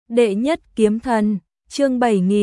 Đệ nhất kiếm thần, chương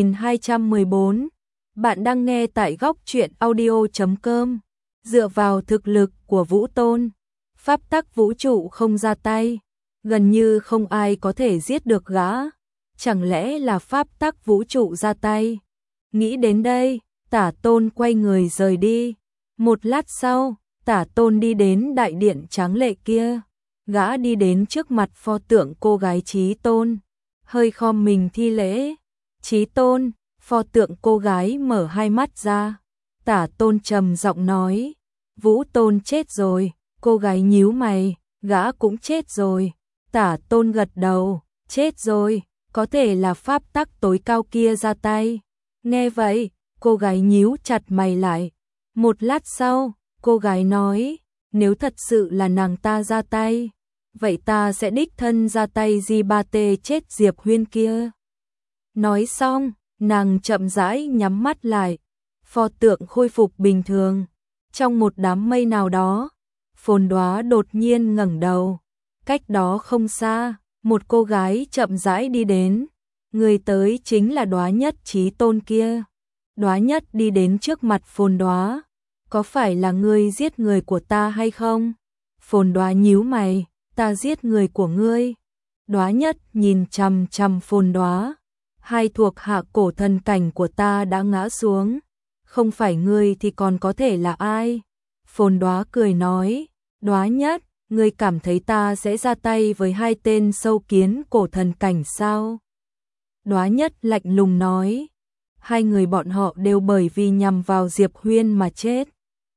7214. Bạn đang nghe tại góc truyện audio.com. Dựa vào thực lực của Vũ Tôn, pháp tắc vũ trụ không ra tay, gần như không ai có thể giết được gã. Chẳng lẽ là pháp tắc vũ trụ ra tay? Nghĩ đến đây, Tả Tôn quay người rời đi. Một lát sau, Tả Tôn đi đến đại điện tráng lệ kia. Gã đi đến trước mặt pho tượng cô gái Chí Tôn, hơi khom mình thi lễ. Chí Tôn, pho tượng cô gái mở hai mắt ra. Tả Tôn trầm giọng nói, Vũ Tôn chết rồi. Cô gái nhíu mày, gã cũng chết rồi. Tả Tôn gật đầu, chết rồi, có thể là pháp tắc tối cao kia ra tay. Nghe vậy, cô gái nhíu chặt mày lại. Một lát sau, cô gái nói, nếu thật sự là nàng ta ra tay, vậy ta sẽ đích thân ra tay Di-ba-tê chết Diệp Huyên kia. Nói xong, nàng chậm rãi nhắm mắt lại, pho tượng khôi phục bình thường. Trong một đám mây nào đó, Phồn Đóa đột nhiên ngẩng đầu. Cách đó không xa, một cô gái chậm rãi đi đến. Người tới chính là Đóa Nhất Chí Tôn kia. Đóa Nhất đi đến trước mặt Phồn Đóa. Có phải là ngươi giết người của ta hay không? Phồn Đóa nhíu mày, ta giết người của ngươi. Đóa Nhất nhìn chằm chằm Phồn Đóa. Hai thuộc hạ cổ thần cảnh của ta đã ngã xuống. Không phải ngươi thì còn có thể là ai? Phồn Đóa cười nói, Đóa Nhất, ngươi cảm thấy ta sẽ ra tay với hai tên sâu kiến cổ thần cảnh sao? Đóa Nhất lạnh lùng nói, hai người bọn họ đều bởi vì nhằm vào Diệp Huyên mà chết.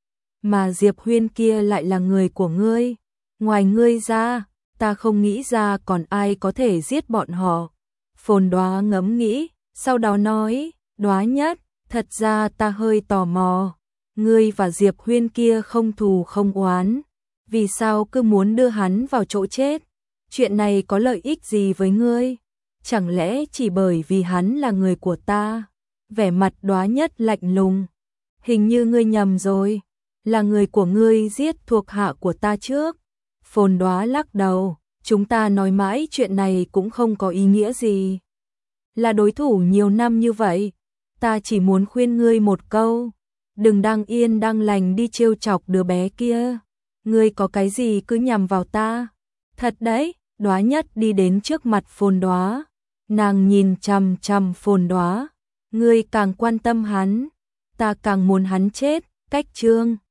Mà Diệp Huyên kia lại là người của ngươi. Ngoài ngươi ra, ta không nghĩ ra còn ai có thể giết bọn họ. Phồn Đóa ngẫm nghĩ, sau đó nói, Đóa Nhất, thật ra ta hơi tò mò. Ngươi và Diệp Huyên kia không thù không oán, vì sao cứ muốn đưa hắn vào chỗ chết? Chuyện này có lợi ích gì với ngươi? Chẳng lẽ chỉ bởi vì hắn là người của ta? Vẻ mặt Đóa Nhất lạnh lùng. Hình như ngươi nhầm rồi, là người của ngươi giết thuộc hạ của ta trước. Phồn Đóa lắc đầu, chúng ta nói mãi chuyện này cũng không có ý nghĩa gì. Là đối thủ nhiều năm như vậy, ta chỉ muốn khuyên ngươi một câu, đừng đang yên đang lành đi trêu chọc đứa bé kia. Ngươi có cái gì cứ nhằm vào ta. Thật đấy, Đóa Nhất đi đến trước mặt Phồn Đóa. Nàng nhìn chằm chằm Phồn Đóa. Ngươi càng quan tâm hắn, ta càng muốn hắn chết. Cách chương